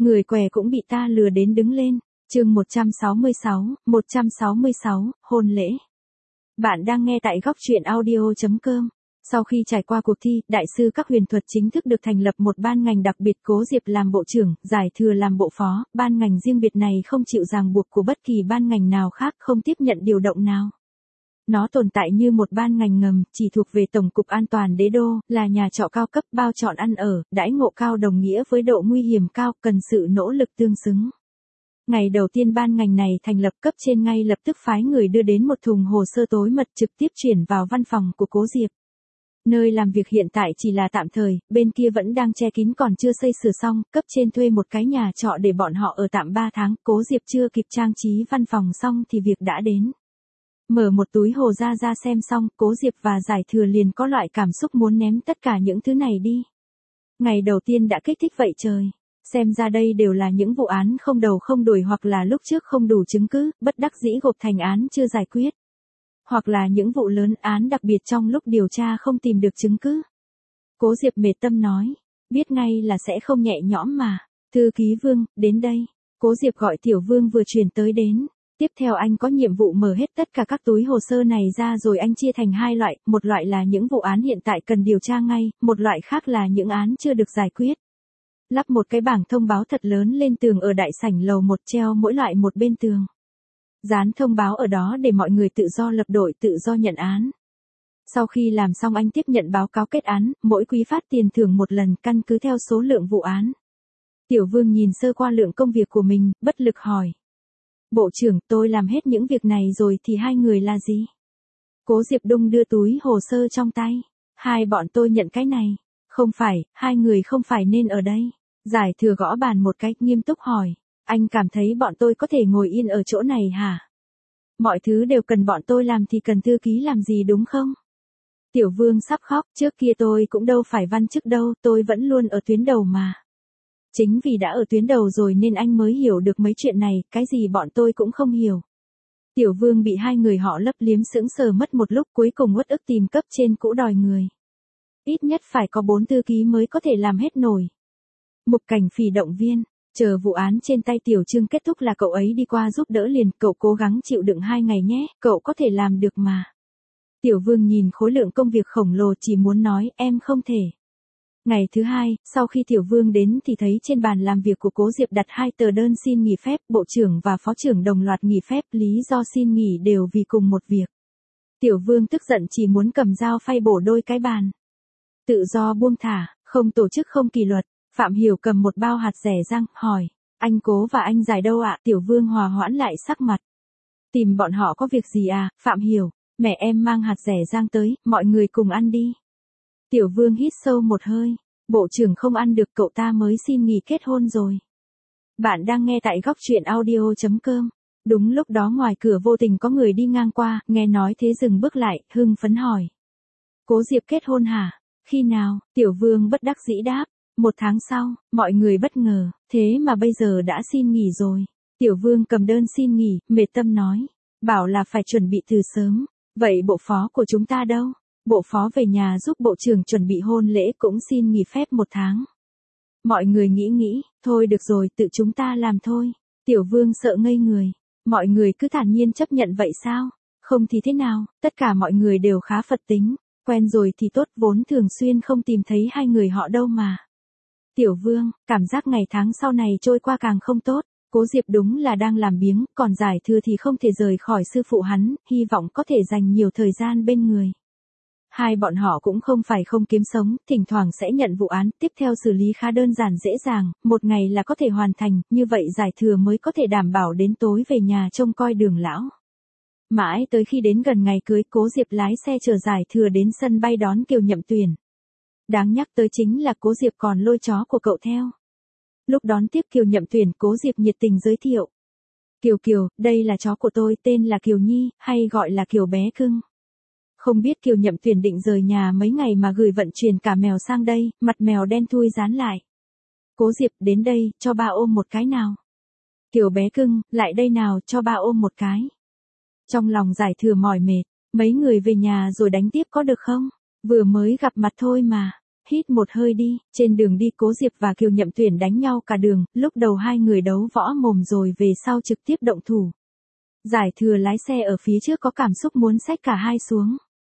Người què cũng bị ta lừa đến đứng lên. Chương 166, hôn lễ. Bạn đang nghe tại góc truyện audio.com. Sau khi trải qua cuộc thi, đại sư các huyền thuật chính thức được thành lập một ban ngành đặc biệt, Cố Diệp làm bộ trưởng, Giải Thừa làm bộ phó. Ban ngành riêng biệt này không chịu ràng buộc của bất kỳ ban ngành nào khác, không tiếp nhận điều động nào. Nó tồn tại như một ban ngành ngầm, chỉ thuộc về Tổng cục An toàn Đế đô, là nhà trọ cao cấp, bao trọn ăn ở, đãi ngộ cao đồng nghĩa với độ nguy hiểm cao, cần sự nỗ lực tương xứng. Ngày đầu tiên ban ngành này thành lập, cấp trên ngay lập tức phái người đưa đến một thùng hồ sơ tối mật trực tiếp chuyển vào văn phòng của Cố Diệp. Nơi làm việc hiện tại chỉ là tạm thời, bên kia vẫn đang che kín còn chưa xây sửa xong, cấp trên thuê một cái nhà trọ để bọn họ ở tạm 3 tháng, Cố Diệp chưa kịp trang trí văn phòng xong thì việc đã đến. Mở một túi hồ ra xem xong, Cố Diệp và Giải Thừa liền có loại cảm xúc muốn ném tất cả những thứ này đi. Ngày đầu tiên đã kích thích vậy trời. Xem ra đây đều là những vụ án không đầu không đuôi, hoặc là lúc trước không đủ chứng cứ, bất đắc dĩ gộp thành án chưa giải quyết. Hoặc là những vụ lớn, án đặc biệt trong lúc điều tra không tìm được chứng cứ. Cố Diệp mệt tâm nói, biết ngay là sẽ không nhẹ nhõm mà. Thư ký Vương, đến đây. Cố Diệp gọi Tiểu Vương vừa chuyển tới đến. Tiếp theo anh có nhiệm vụ mở hết tất cả các túi hồ sơ này ra, rồi anh chia thành hai loại, một loại là những vụ án hiện tại cần điều tra ngay, một loại khác là những án chưa được giải quyết. Lắp một cái bảng thông báo thật lớn lên tường ở đại sảnh lầu 1, treo mỗi loại một bên tường. Dán thông báo ở đó để mọi người tự do lập đội, tự do nhận án. Sau khi làm xong anh tiếp nhận báo cáo kết án, mỗi quý phát tiền thưởng một lần, căn cứ theo số lượng vụ án. Tiểu Vương nhìn sơ qua lượng công việc của mình, bất lực hỏi. Bộ trưởng, tôi làm hết những việc này rồi thì hai người là gì? Cố Diệp đung đưa túi hồ sơ trong tay. Hai bọn tôi nhận cái này. Không phải, hai người không phải nên ở đây. Giải Thừa gõ bàn một cái, nghiêm túc hỏi. Anh cảm thấy bọn tôi có thể ngồi yên ở chỗ này hả? Mọi thứ đều cần bọn tôi làm thì cần thư ký làm gì đúng không? Tiểu Vương sắp khóc, trước kia tôi cũng đâu phải văn chức đâu, tôi vẫn luôn ở tuyến đầu mà. Chính vì đã ở tuyến đầu rồi nên anh mới hiểu được mấy chuyện này, cái gì bọn tôi cũng không hiểu. Tiểu Vương bị hai người họ lấp liếm sững sờ mất một lúc, cuối cùng uất ức tìm cấp trên cũ đòi người. Ít nhất phải có 4 thư ký mới có thể làm hết nổi. Mục Cảnh Phỉ động viên, chờ vụ án trên tay Tiểu Trương kết thúc là cậu ấy đi qua giúp đỡ liền, cậu cố gắng chịu đựng 2 ngày nhé, cậu có thể làm được mà. Tiểu Vương nhìn khối lượng công việc khổng lồ chỉ muốn nói em không thể. Ngày thứ hai, sau khi Tiểu Vương đến thì thấy trên bàn làm việc của Cố Diệp đặt 2 tờ đơn xin nghỉ phép, bộ trưởng và phó trưởng đồng loạt nghỉ phép, lý do xin nghỉ đều vì cùng một việc. Tiểu Vương tức giận chỉ muốn cầm dao phay bổ đôi cái bàn. Tự do buông thả, không tổ chức không kỷ luật. Phạm Hiểu cầm một bao hạt rẻ rang, hỏi, anh Cố và anh Giải đâu ạ? Tiểu Vương hòa hoãn lại sắc mặt. Tìm bọn họ có việc gì à? Phạm Hiểu, mẹ em mang hạt rẻ rang tới, mọi người cùng ăn đi. Tiểu Vương hít sâu một hơi, bộ trưởng không ăn được, cậu ta mới xin nghỉ kết hôn rồi. Bạn đang nghe tại góc truyện audio.com. Đúng lúc đó ngoài cửa vô tình có người đi ngang qua, nghe nói thế dừng bước lại, hưng phấn hỏi. Cố Diệp kết hôn hả? Khi nào? Tiểu Vương bất đắc dĩ đáp. 1 tháng sau, mọi người bất ngờ, thế mà bây giờ đã xin nghỉ rồi. Tiểu Vương cầm đơn xin nghỉ, mệt tâm nói. Bảo là phải chuẩn bị từ sớm. Vậy bộ phó của chúng ta đâu? Bộ phó về nhà giúp bộ trưởng chuẩn bị hôn lễ cũng xin nghỉ phép 1 tháng. Mọi người nghĩ, thôi được rồi, tự chúng ta làm thôi. Tiểu Vương sợ ngây người. Mọi người cứ thản nhiên chấp nhận vậy sao? Không thì thế nào, tất cả mọi người đều khá Phật tính. Quen rồi thì tốt, vốn thường xuyên không tìm thấy hai người họ đâu mà. Tiểu Vương, cảm giác ngày tháng sau này trôi qua càng không tốt. Cố Diệp đúng là đang làm biếng, còn Giải Thừa thì không thể rời khỏi sư phụ hắn, hy vọng có thể dành nhiều thời gian bên người. Hai bọn họ cũng không phải không kiếm sống, thỉnh thoảng sẽ nhận vụ án, tiếp theo xử lý khá đơn giản dễ dàng, 1 ngày là có thể hoàn thành, như vậy Giải Thừa mới có thể đảm bảo đến tối về nhà trông coi Đường lão. Mãi tới khi đến gần ngày cưới, Cố Diệp lái xe chở Giải Thừa đến sân bay đón Kiều Nhậm Tuyển. Đáng nhắc tới chính là Cố Diệp còn lôi chó của cậu theo. Lúc đón tiếp Kiều Nhậm Tuyển, Cố Diệp nhiệt tình giới thiệu. Kiều, đây là chó của tôi, tên là Kiều Nhi, hay gọi là Kiều bé cưng. Không biết Kiều Nhậm Tuyển định rời nhà mấy ngày mà gửi vận chuyển cả mèo sang đây, mặt mèo đen thui dán lại. Cố Diệp, đến đây, cho ba ôm một cái nào. Kiều bé cưng, lại đây nào, cho ba ôm một cái. Trong lòng Giải Thừa mỏi mệt, mấy người về nhà rồi đánh tiếp có được không? Vừa mới gặp mặt thôi mà. hít một hơi đi, trên đường đi Cố Diệp và Kiều Nhậm Tuyển đánh nhau cả đường, lúc đầu hai người đấu võ mồm rồi về sau trực tiếp động thủ. Giải Thừa lái xe ở phía trước có cảm xúc muốn xách cả hai xuống.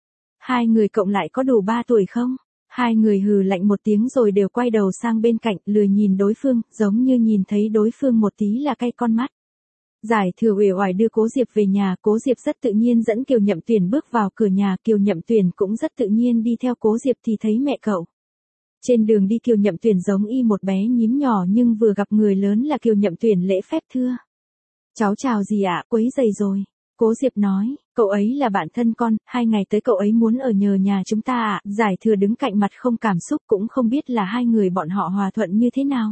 Hai người cộng lại có đủ 3 tuổi không? Hai người hừ lạnh một tiếng rồi đều quay đầu sang bên cạnh, lười nhìn đối phương, giống như nhìn thấy đối phương một tí là cay con mắt. Giải Thừa uể oải đưa Cố Diệp về nhà, Cố Diệp rất tự nhiên dẫn Kiều Nhậm Tuyển bước vào cửa nhà, Kiều Nhậm Tuyển cũng rất tự nhiên đi theo Cố Diệp thì thấy mẹ cậu. Trên đường đi Kiều Nhậm Tuyển giống y một bé nhím nhỏ nhưng vừa gặp người lớn là Kiều Nhậm Tuyển lễ phép thưa. Cháu chào gì ạ, quấy rầy rồi. Cố Diệp nói, cậu ấy là bạn thân con, 2 ngày tới cậu ấy muốn ở nhờ nhà chúng ta ạ. Giải Thừa đứng cạnh mặt không cảm xúc cũng không biết là hai người bọn họ hòa thuận như thế nào.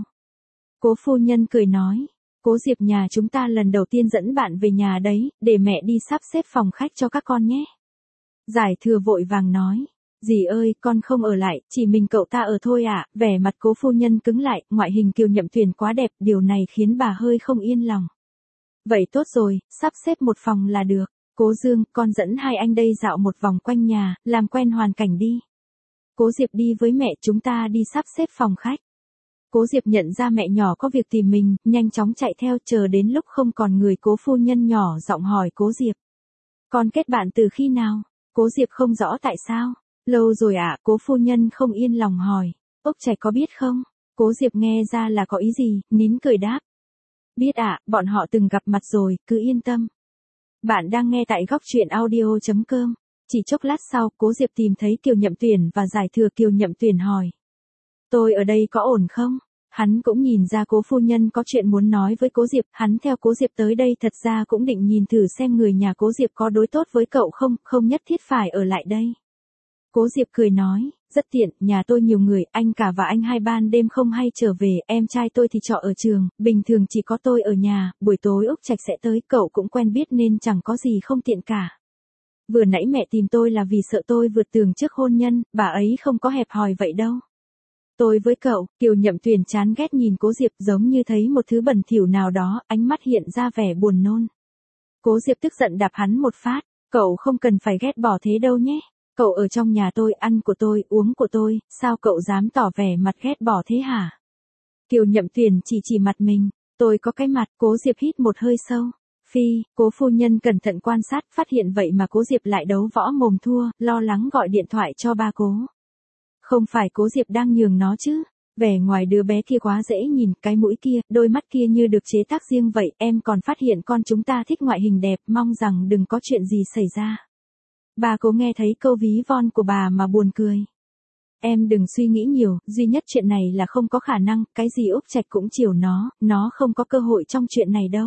Cố phu nhân cười nói, Cố Diệp nhà chúng ta lần đầu tiên dẫn bạn về nhà đấy, để mẹ đi sắp xếp phòng khách cho các con nhé. Giải Thừa vội vàng nói, dì ơi, con không ở lại, chỉ mình cậu ta ở thôi ạ. Vẻ mặt Cố phu nhân cứng lại, ngoại hình Kiều Nhậm Tuyển quá đẹp, điều này khiến bà hơi không yên lòng. Vậy tốt rồi, sắp xếp một phòng là được. Cố Dương, con dẫn hai anh đây dạo một vòng quanh nhà, làm quen hoàn cảnh đi. Cố Diệp đi với mẹ, chúng ta đi sắp xếp phòng khách. Cố Diệp nhận ra mẹ nhỏ có việc tìm mình, nhanh chóng chạy theo, chờ đến lúc không còn người Cố phu nhân nhỏ giọng hỏi Cố Diệp. Con kết bạn từ khi nào? Cố Diệp không rõ tại sao. Lâu rồi ạ, Cố phu nhân không yên lòng hỏi. Úc Trạch có biết không? Cố Diệp nghe ra là có ý gì, nín cười đáp. Biết ạ, bọn họ từng gặp mặt rồi, cứ yên tâm. Bạn đang nghe tại góc truyện audio.com. Chỉ chốc lát sau, Cố Diệp tìm thấy Kiều Nhậm Tuyển và Giải Thừa. Kiều Nhậm Tuyển hỏi. Tôi ở đây có ổn không? Hắn cũng nhìn ra Cố phu nhân có chuyện muốn nói với Cố Diệp, hắn theo Cố Diệp tới đây thật ra cũng định nhìn thử xem người nhà Cố Diệp có đối tốt với cậu không, không nhất thiết phải ở lại đây. Cố Diệp cười nói, rất tiện, nhà tôi nhiều người, anh cả và anh hai ban đêm không hay trở về, em trai tôi thì trọ ở trường, bình thường chỉ có tôi ở nhà, buổi tối Úc Trạch sẽ tới, cậu cũng quen biết nên chẳng có gì không tiện cả. Vừa nãy mẹ tìm tôi là vì sợ tôi vượt tường trước hôn nhân, bà ấy không có hẹp hòi vậy đâu. Tôi với cậu, Kiều Nhậm Tuyển chán ghét nhìn Cố Diệp giống như thấy một thứ bẩn thỉu nào đó, ánh mắt hiện ra vẻ buồn nôn. Cố Diệp tức giận đạp hắn một phát, cậu không cần phải ghét bỏ thế đâu nhé. Cậu ở trong nhà tôi, ăn của tôi, uống của tôi, sao cậu dám tỏ vẻ mặt ghét bỏ thế hả? Kiều Nhậm Tuyển chỉ mặt mình, tôi có cái mặt. Cố Diệp hít một hơi sâu. Phi, Cố phu nhân cẩn thận quan sát, phát hiện vậy mà Cố Diệp lại đấu võ mồm thua, lo lắng gọi điện thoại cho ba Cố. Không phải Cố Diệp đang nhường nó chứ? Vẻ ngoài đứa bé kia quá dễ nhìn, cái mũi kia, đôi mắt kia như được chế tác riêng vậy, em còn phát hiện con chúng ta thích ngoại hình đẹp, mong rằng đừng có chuyện gì xảy ra. Bà Cố nghe thấy câu ví von của bà mà buồn cười. Em đừng suy nghĩ nhiều, duy nhất chuyện này là không có khả năng, cái gì Úc Trạch cũng chiều nó không có cơ hội trong chuyện này đâu.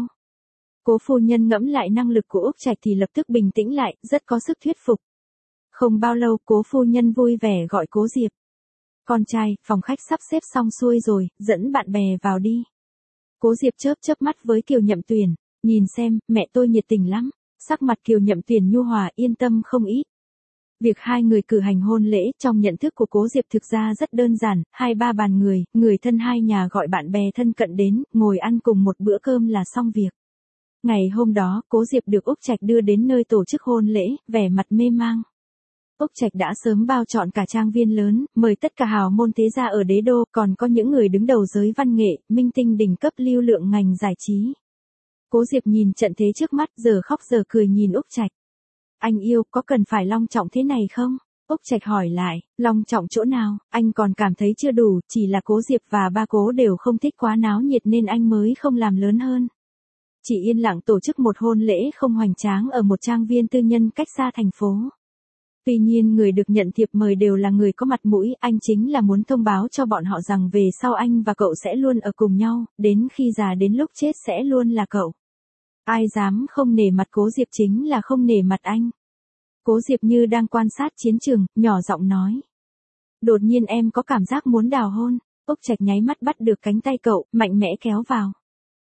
Cố phu nhân ngẫm lại năng lực của Úc Trạch thì lập tức bình tĩnh lại, rất có sức thuyết phục. Không bao lâu Cố phu nhân vui vẻ gọi Cố Diệp. Con trai, phòng khách sắp xếp xong xuôi rồi, dẫn bạn bè vào đi. Cố Diệp chớp mắt với Kiều Nhậm Tuyển, nhìn xem, mẹ tôi nhiệt tình lắm. Sắc mặt Kiều Nhậm Tuyển nhu hòa, yên tâm không ít. Việc hai người cử hành hôn lễ trong nhận thức của Cố Diệp thực ra rất đơn giản, 2-3 bàn người thân hai nhà gọi bạn bè thân cận đến, ngồi ăn cùng một bữa cơm là xong việc. Ngày hôm đó, Cố Diệp được Úc Trạch đưa đến nơi tổ chức hôn lễ, vẻ mặt mê mang. Úc Trạch đã sớm bao trọn cả trang viên lớn, mời tất cả hào môn thế gia ở đế đô, còn có những người đứng đầu giới văn nghệ, minh tinh đỉnh cấp lưu lượng ngành giải trí. Cố Diệp nhìn trận thế trước mắt, giờ khóc giờ cười nhìn Úc Trạch. Anh yêu, có cần phải long trọng thế này không? Úc Trạch hỏi lại, long trọng chỗ nào, anh còn cảm thấy chưa đủ, chỉ là Cố Diệp và ba Cố đều không thích quá náo nhiệt nên anh mới không làm lớn hơn. Chỉ yên lặng tổ chức một hôn lễ không hoành tráng ở một trang viên tư nhân cách xa thành phố. Tuy nhiên người được nhận thiệp mời đều là người có mặt mũi, anh chính là muốn thông báo cho bọn họ rằng về sau anh và cậu sẽ luôn ở cùng nhau, đến khi già đến lúc chết sẽ luôn là cậu. Ai dám không nể mặt Cố Diệp chính là không nể mặt anh. Cố Diệp như đang quan sát chiến trường, nhỏ giọng nói. Đột nhiên em có cảm giác muốn đào hôn. Úc Trạch nháy mắt bắt được cánh tay cậu, mạnh mẽ kéo vào.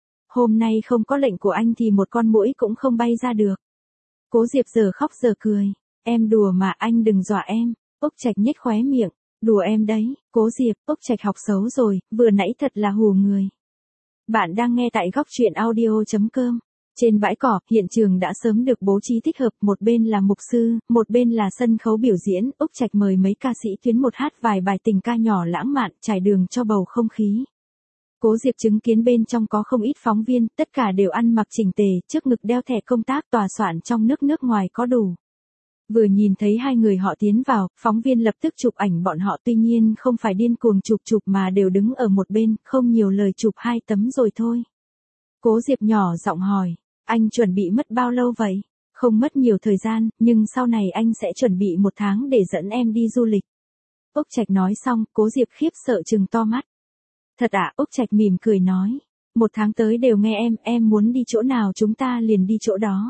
Hôm nay không có lệnh của anh thì một con muỗi cũng không bay ra được. Cố Diệp giờ khóc giờ cười. Em đùa mà, anh đừng dọa em. Úc Trạch nhếch khóe miệng. Đùa em đấy. Cố Diệp, Úc Trạch học xấu rồi, vừa nãy thật là hù người. Bạn đang nghe tại góc truyện audio.com. Trên bãi cỏ, hiện trường đã sớm được bố trí thích hợp, một bên là mục sư, một bên là sân khấu biểu diễn, Úc Trạch mời mấy ca sĩ tuyến một hát vài bài tình ca nhỏ lãng mạn, trải đường cho bầu không khí. Cố Diệp chứng kiến bên trong có không ít phóng viên, tất cả đều ăn mặc chỉnh tề, trước ngực đeo thẻ công tác, tòa soạn trong nước ngoài có đủ. Vừa nhìn thấy hai người họ tiến vào, phóng viên lập tức chụp ảnh bọn họ, tuy nhiên không phải điên cuồng chụp mà đều đứng ở một bên, không nhiều lời, chụp 2 tấm rồi thôi. Cố Diệp nhỏ giọng hỏi, anh chuẩn bị mất bao lâu vậy? Không mất nhiều thời gian, nhưng sau này anh sẽ chuẩn bị 1 tháng để dẫn em đi du lịch. Úc Trạch nói xong, Cố Diệp khiếp sợ trừng to mắt. Thật ạ? Úc Trạch mỉm cười nói. 1 tháng tới đều nghe em muốn đi chỗ nào chúng ta liền đi chỗ đó.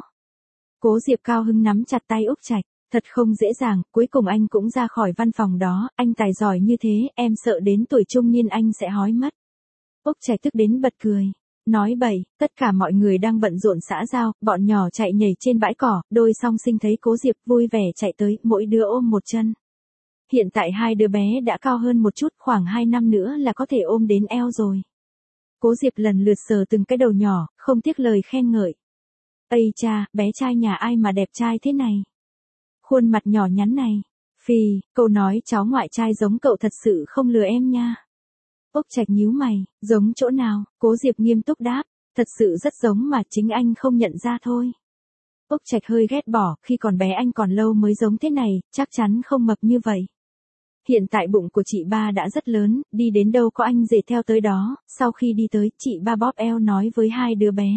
Cố Diệp cao hứng nắm chặt tay Úc Trạch. Thật không dễ dàng, cuối cùng anh cũng ra khỏi văn phòng đó, anh tài giỏi như thế, em sợ đến tuổi trung niên anh sẽ hói mất. Úc Trạch tức đến bật cười. Nói bậy, tất cả mọi người đang bận rộn xã giao, bọn nhỏ chạy nhảy trên bãi cỏ, đôi song sinh thấy Cố Diệp vui vẻ chạy tới, mỗi đứa ôm một chân. Hiện tại 2 đứa bé đã cao hơn một chút, khoảng 2 năm nữa là có thể ôm đến eo rồi. Cố Diệp lần lượt sờ từng cái đầu nhỏ, không tiếc lời khen ngợi. Ây cha, bé trai nhà ai mà đẹp trai thế này? Khuôn mặt nhỏ nhắn này. Phì, cậu nói cháu ngoại trai giống cậu thật sự không lừa em nha. Úc Trạch nhíu mày, giống chỗ nào? Cố Diệp nghiêm túc đáp, thật sự rất giống mà chính anh không nhận ra thôi. Úc Trạch hơi ghét bỏ, khi còn bé anh còn lâu mới giống thế này, chắc chắn không mập như vậy. Hiện tại bụng của chị ba đã rất lớn, đi đến đâu có anh rể theo tới đó, sau khi đi tới, chị ba bóp eo nói với 2 đứa bé.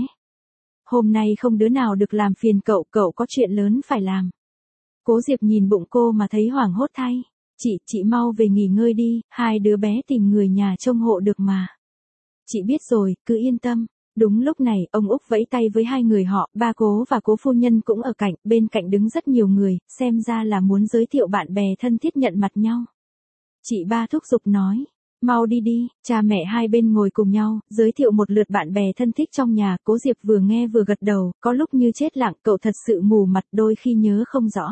Hôm nay không đứa nào được làm phiền cậu, cậu có chuyện lớn phải làm. Cố Diệp nhìn bụng cô mà thấy hoảng hốt thay. Chị mau về nghỉ ngơi đi, 2 đứa bé tìm người nhà trông hộ được mà. Chị biết rồi, cứ yên tâm. Đúng lúc này, ông Úc vẫy tay với 2 người họ, ba Cố và Cố phu nhân cũng ở cạnh, bên cạnh đứng rất nhiều người, xem ra là muốn giới thiệu bạn bè thân thiết nhận mặt nhau. Chị ba thúc giục nói, mau đi đi, cha mẹ hai bên ngồi cùng nhau, giới thiệu một lượt bạn bè thân thích trong nhà, Cố Diệp vừa nghe vừa gật đầu, có lúc như chết lặng, cậu thật sự mù mặt, đôi khi nhớ không rõ.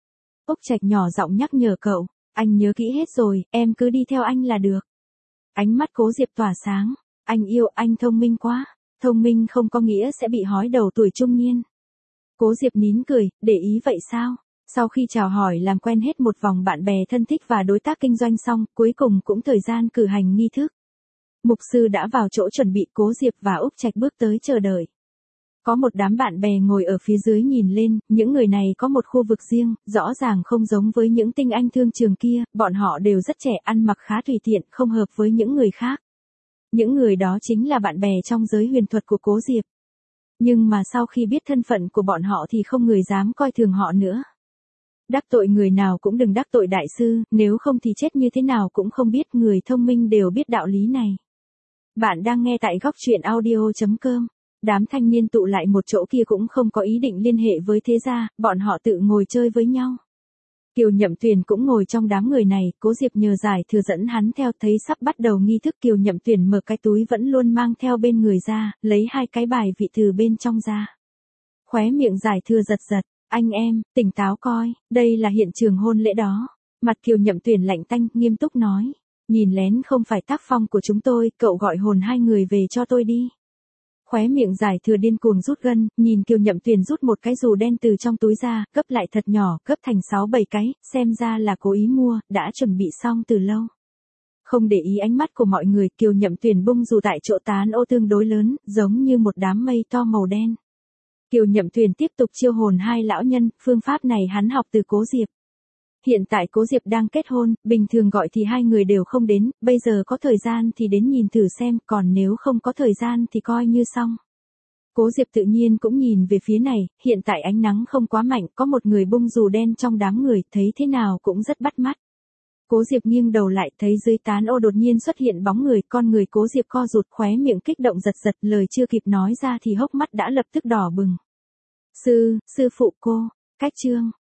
Úc Trạch nhỏ giọng nhắc nhở cậu, anh nhớ kỹ hết rồi, em cứ đi theo anh là được. Ánh mắt Cố Diệp tỏa sáng, anh yêu, anh thông minh quá, thông minh không có nghĩa sẽ bị hói đầu tuổi trung niên. Cố Diệp nín cười, để ý vậy sao? Sau khi chào hỏi làm quen hết một vòng bạn bè thân thích và đối tác kinh doanh xong, cuối cùng cũng thời gian cử hành nghi thức. Mục sư đã vào chỗ chuẩn bị, Cố Diệp và Úc Trạch bước tới chờ đợi. Có một đám bạn bè ngồi ở phía dưới nhìn lên, những người này có một khu vực riêng, rõ ràng không giống với những tinh anh thương trường kia, bọn họ đều rất trẻ, ăn mặc khá tùy tiện, không hợp với những người khác. Những người đó chính là bạn bè trong giới huyền thuật của Cố Diệp. Nhưng mà sau khi biết thân phận của bọn họ thì không người dám coi thường họ nữa. Đắc tội người nào cũng đừng đắc tội đại sư, nếu không thì chết như thế nào cũng không biết, người thông minh đều biết đạo lý này. Bạn đang nghe tại góc truyện audio.com. Đám thanh niên tụ lại một chỗ kia cũng không có ý định liên hệ với thế gia, bọn họ tự ngồi chơi với nhau. Kiều Nhậm Tuyền cũng ngồi trong đám người này, Cố Diệp nhờ giải thừa dẫn hắn theo, thấy sắp bắt đầu nghi thức, Kiều Nhậm Tuyền mở cái túi vẫn luôn mang theo bên người ra, lấy 2 cái bài vị từ bên trong ra. Khóe miệng giải thừa giật giật, anh em, tỉnh táo coi, đây là hiện trường hôn lễ đó. Mặt Kiều Nhậm Tuyền lạnh tanh, nghiêm túc nói, nhìn lén không phải tác phong của chúng tôi, cậu gọi hồn 2 người về cho tôi đi. Khóe miệng giải thừa điên cuồng rút gân, nhìn Kiều Nhậm Tuyền rút một cái dù đen từ trong túi ra, gấp lại thật nhỏ, gấp thành 6-7 cái, xem ra là cố ý mua, đã chuẩn bị xong từ lâu. Không để ý ánh mắt của mọi người, Kiều Nhậm Tuyền bung dù tại chỗ tán ô tương đối lớn, giống như một đám mây to màu đen. Kiều Nhậm Tuyền tiếp tục chiêu hồn 2 lão nhân, phương pháp này hắn học từ Cố Diệp. Hiện tại Cố Diệp đang kết hôn, bình thường gọi thì 2 người đều không đến, bây giờ có thời gian thì đến nhìn thử xem, còn nếu không có thời gian thì coi như xong. Cố Diệp tự nhiên cũng nhìn về phía này, hiện tại ánh nắng không quá mạnh, có một người bung dù đen trong đám người, thấy thế nào cũng rất bắt mắt. Cố Diệp nghiêng đầu lại, thấy dưới tán ô đột nhiên xuất hiện bóng người, con người Cố Diệp co rụt, khóe miệng kích động giật giật, lời chưa kịp nói ra thì hốc mắt đã lập tức đỏ bừng. Sư phụ cô, cách chương.